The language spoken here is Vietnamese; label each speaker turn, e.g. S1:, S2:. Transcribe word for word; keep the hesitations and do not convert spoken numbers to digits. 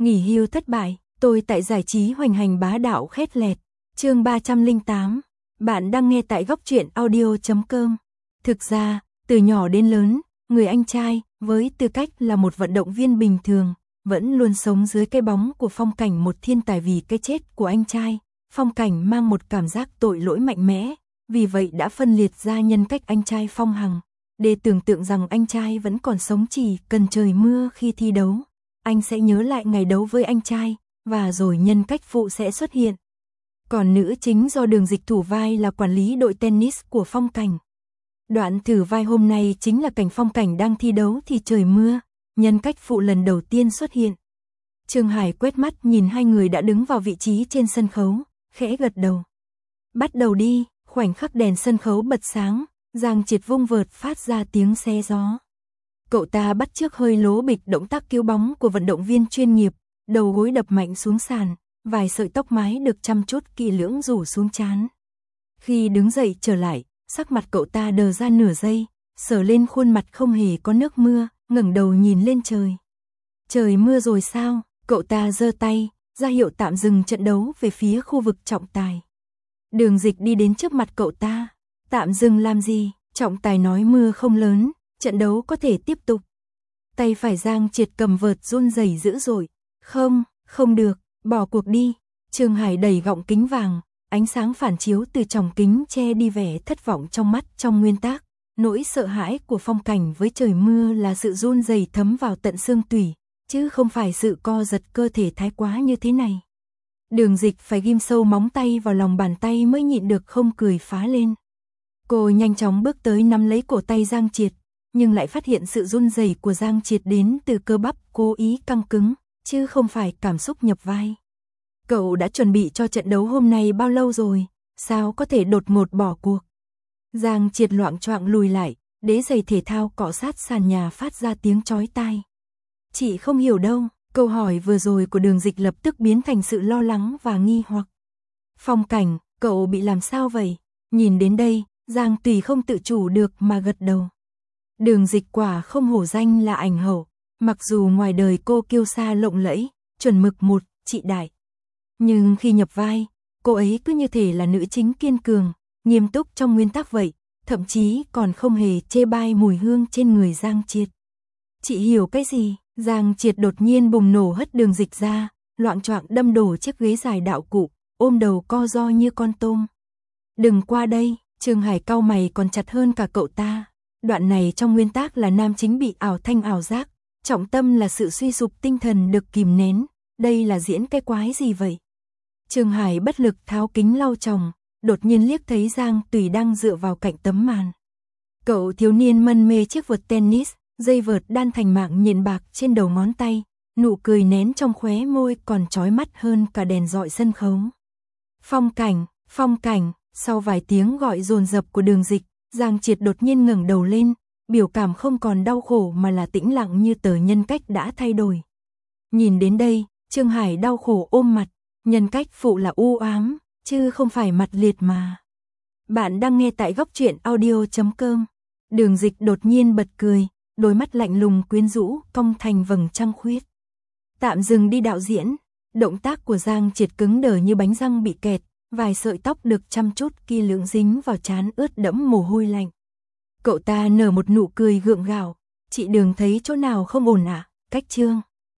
S1: Nghỉ hưu thất bại, tôi tại giải trí hoành hành bá đạo khét lẹt. Chương ba trăm lẻ tám. Bạn đang nghe tại góc truyện audio chấm com. Thực ra, từ nhỏ đến lớn, người anh trai, với tư cách là một vận động viên bình thường, vẫn luôn sống dưới cái bóng của Phong Cảnh, một thiên tài vì cái chết của anh trai. Phong Cảnh mang một cảm giác tội lỗi mạnh mẽ, vì vậy đã phân liệt ra nhân cách anh trai Phong Hằng, để tưởng tượng rằng anh trai vẫn còn sống, chỉ cần trời mưa khi thi đấu, anh sẽ nhớ lại ngày đấu với anh trai, và rồi nhân cách phụ sẽ xuất hiện. Còn nữ chính do Đường Dịch thủ vai là quản lý đội tennis của Phong Cảnh. Đoạn thử vai hôm nay chính là cảnh Phong Cảnh đang thi đấu thì trời mưa, nhân cách phụ lần đầu tiên xuất hiện. Trương Hải quét mắt nhìn hai người đã đứng vào vị trí trên sân khấu, khẽ gật đầu. Bắt đầu đi. Khoảnh khắc đèn sân khấu bật sáng, Giang Triệt vung vợt phát ra tiếng xé gió. Cậu ta bắt chước hơi lố bịch động tác cứu bóng của vận động viên chuyên nghiệp, đầu gối đập mạnh xuống sàn, vài sợi tóc mái được chăm chút kỹ lưỡng rủ xuống trán. Khi đứng dậy trở lại, sắc mặt cậu ta đờ ra nửa giây, sờ lên khuôn mặt không hề có nước mưa, ngẩng đầu nhìn lên trời. Trời mưa rồi sao? Cậu ta giơ tay, ra hiệu tạm dừng trận đấu về phía khu vực trọng tài. Đường Dịch đi đến trước mặt cậu ta. Tạm dừng làm gì? Trọng tài nói mưa không lớn, trận đấu có thể tiếp tục. Tay phải Giang Triệt cầm vợt run rẩy dữ dội. Không, không được, bỏ cuộc đi. Trương Hải đẩy gọng kính vàng, ánh sáng phản chiếu từ tròng kính che đi vẻ thất vọng trong mắt. Trong nguyên tắc, nỗi sợ hãi của Phong Cảnh với trời mưa là sự run rẩy thấm vào tận xương tủy, chứ không phải sự co giật cơ thể thái quá như thế này. Đường Dịch phải ghim sâu móng tay vào lòng bàn tay mới nhịn được không cười phá lên. Cô nhanh chóng bước tới nắm lấy cổ tay Giang Triệt, nhưng lại phát hiện sự run rẩy của Giang Triệt đến từ cơ bắp cố ý căng cứng, chứ không phải cảm xúc nhập vai. Cậu đã chuẩn bị cho trận đấu hôm nay bao lâu rồi, sao có thể đột ngột bỏ cuộc? Giang Triệt loạng choạng lùi lại, đế giày thể thao cọ sát sàn nhà phát ra tiếng chói tai. Chị không hiểu đâu. Câu hỏi vừa rồi của Đường Dịch lập tức biến thành sự lo lắng và nghi hoặc. Phong Cảnh, cậu bị làm sao vậy? Nhìn đến đây, Giang Tùy không tự chủ được mà gật đầu. Đường Dịch quả không hổ danh là ảnh hậu, mặc dù ngoài đời cô kiêu sa lộng lẫy, chuẩn mực một, chị đại. Nhưng khi nhập vai, cô ấy cứ như thể là nữ chính kiên cường, nghiêm túc trong nguyên tắc vậy, thậm chí còn không hề chê bai mùi hương trên người Giang Triệt. Chị hiểu cái gì? Giang Triệt đột nhiên bùng nổ hất Đường Dịch ra, loạng choạng đâm đổ chiếc ghế dài đạo cụ, ôm đầu co ro như con tôm. Đừng qua đây. Trương Hải cau mày còn chặt hơn cả cậu ta. Đoạn này trong nguyên tắc là nam chính bị ảo thanh ảo giác, trọng tâm là sự suy sụp tinh thần được kìm nén. Đây là diễn cái quái gì vậy? Trương Hải bất lực tháo kính lau chồng, đột nhiên liếc thấy Giang Tùy đang dựa vào cạnh tấm màn. Cậu thiếu niên mân mê chiếc vợt tennis, dây vợt đan thành mạng nhện bạc trên đầu ngón tay, nụ cười nén trong khóe môi còn chói mắt hơn cả đèn rọi sân khấu. Phong Cảnh, Phong Cảnh, sau vài tiếng gọi dồn dập của Đường Dịch, Giang Triệt đột nhiên ngẩng đầu lên, biểu cảm không còn đau khổ mà là tĩnh lặng như tờ nhân cách đã thay đổi. Nhìn đến đây, Trương Hải đau khổ ôm mặt, nhân cách phụ là u ám, chứ không phải mặt liệt mà. Bạn đang nghe tại góc truyện audio chấm com. Đường Dịch đột nhiên bật cười, đôi mắt lạnh lùng quyến rũ, cong thành vầng trăng khuyết. Tạm dừng đi đạo diễn. Động tác của Giang Triệt cứng đờ như bánh răng bị kẹt, vài sợi tóc được chăm chút kỹ lưỡng dính vào trán ướt đẫm mồ hôi lạnh. Cậu ta nở một nụ cười gượng gạo. Chị Đường thấy chỗ nào không ổn à? Cách Trương